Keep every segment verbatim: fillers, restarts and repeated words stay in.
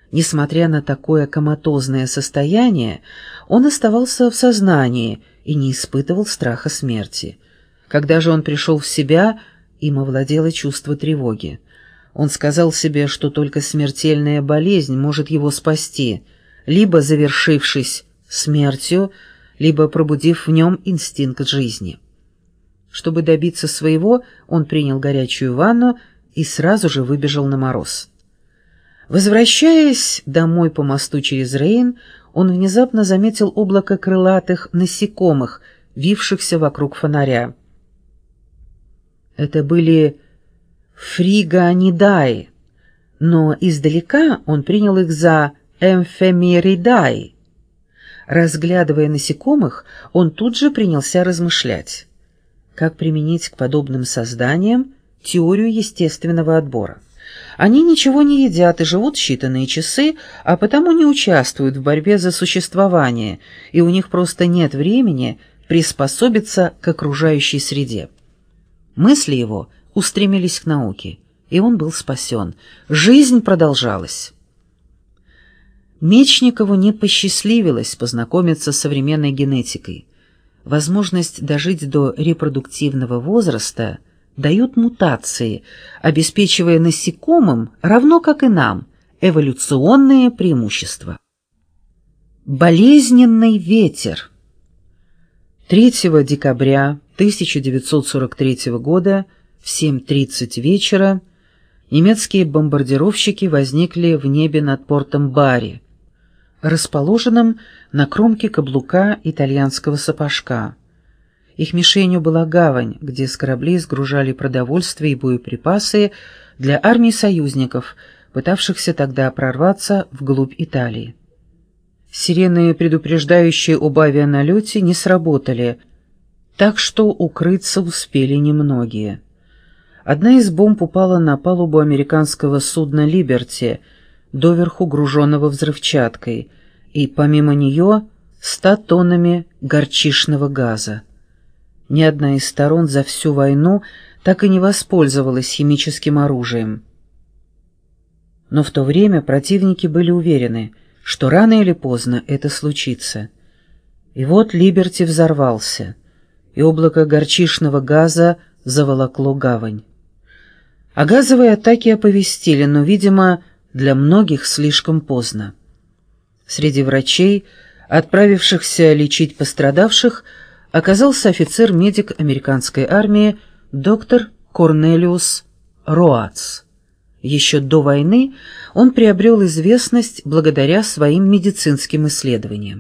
Несмотря на такое коматозное состояние, он оставался в сознании и не испытывал страха смерти. Когда же он пришел в себя, им овладело чувство тревоги. Он сказал себе, что только смертельная болезнь может его спасти, либо завершившись смертью, либо пробудив в нем инстинкт жизни. Чтобы добиться своего, он принял горячую ванну и сразу же выбежал на мороз. Возвращаясь домой по мосту через Рейн, он внезапно заметил облако крылатых насекомых, вившихся вокруг фонаря. Это были фригонидаи, но издалека он принял их за эмфемеридаи. Разглядывая насекомых, он тут же принялся размышлять, как применить к подобным созданиям теорию естественного отбора. Они ничего не едят и живут считанные часы, а потому не участвуют в борьбе за существование, и у них просто нет времени приспособиться к окружающей среде. Мысли его устремились к науке, и он был спасен. Жизнь продолжалась. Мечникову не посчастливилось познакомиться с современной генетикой. Возможность дожить до репродуктивного возраста дают мутации, обеспечивая насекомым, равно как и нам, эволюционные преимущества. Болезненный ветер. третьего декабря тысяча девятьсот сорок третьего года в семь тридцать вечера немецкие бомбардировщики возникли в небе над портом Бари, расположенным на кромке каблука итальянского сапожка. Их мишенью была гавань, где с кораблей сгружали продовольствие и боеприпасы для армий союзников, пытавшихся тогда прорваться вглубь Италии. Сирены, предупреждающие об авианалете, не сработали, так что укрыться успели немногие. Одна из бомб упала на палубу американского судна «Либерти», доверху груженного взрывчаткой, и помимо нее ста тоннами горчичного газа. Ни одна из сторон за всю войну так и не воспользовалась химическим оружием. Но в то время противники были уверены, что рано или поздно это случится. И вот «Либерти» взорвался, и облако горчичного газа заволокло гавань. О газовой атаке оповестили, но, видимо, для многих слишком поздно. Среди врачей, отправившихся лечить пострадавших, оказался офицер-медик американской армии доктор Корнелиус Роац. Еще до войны он приобрел известность благодаря своим медицинским исследованиям.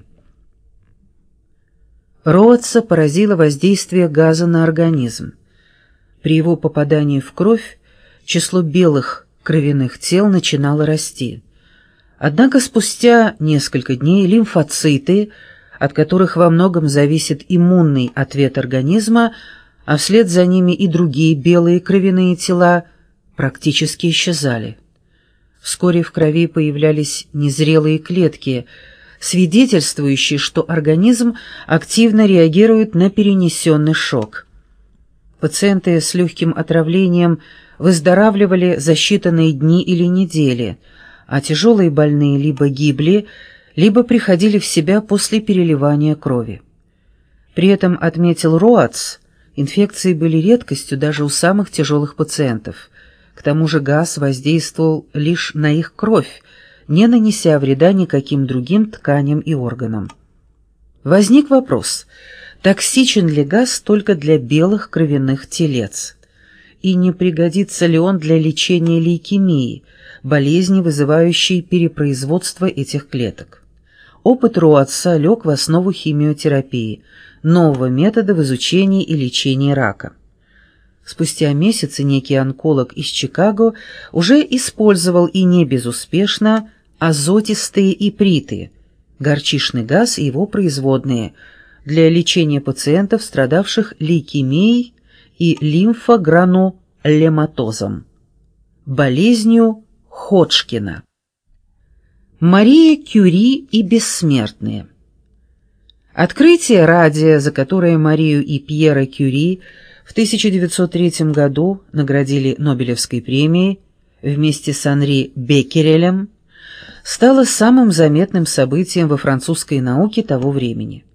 Роаца поразило воздействие газа на организм. При его попадании в кровь число белых кровяных тел начинало расти. Однако спустя несколько дней лимфоциты, от которых во многом зависит иммунный ответ организма, а вслед за ними и другие белые кровяные тела, практически исчезали. Вскоре в крови появлялись незрелые клетки, свидетельствующие, что организм активно реагирует на перенесенный шок. Пациенты с легким отравлением выздоравливали за считанные дни или недели, а тяжелые больные либо гибли, либо приходили в себя после переливания крови. При этом, отметил Роац, инфекции были редкостью даже у самых тяжелых пациентов. К тому же газ воздействовал лишь на их кровь, не нанеся вреда никаким другим тканям и органам. Возник вопрос, токсичен ли газ только для белых кровяных телец? И не пригодится ли он для лечения лейкемии, болезни, вызывающей перепроизводство этих клеток? Опыт Роаца лег в основу химиотерапии, нового метода в изучении и лечении рака. Спустя месяцы некий онколог из Чикаго уже использовал и не безуспешно азотистые иприты, горчичный газ и его производные, для лечения пациентов, страдавших лейкемией и лимфогранулематозом, болезнью Ходжкина. Мария Кюри и бессмертные. Открытие радия, за которое Марию и Пьера Кюри в тысяча девятьсот третьем году наградили Нобелевской премией вместе с Анри Беккерелем, стало самым заметным событием во французской науке того времени.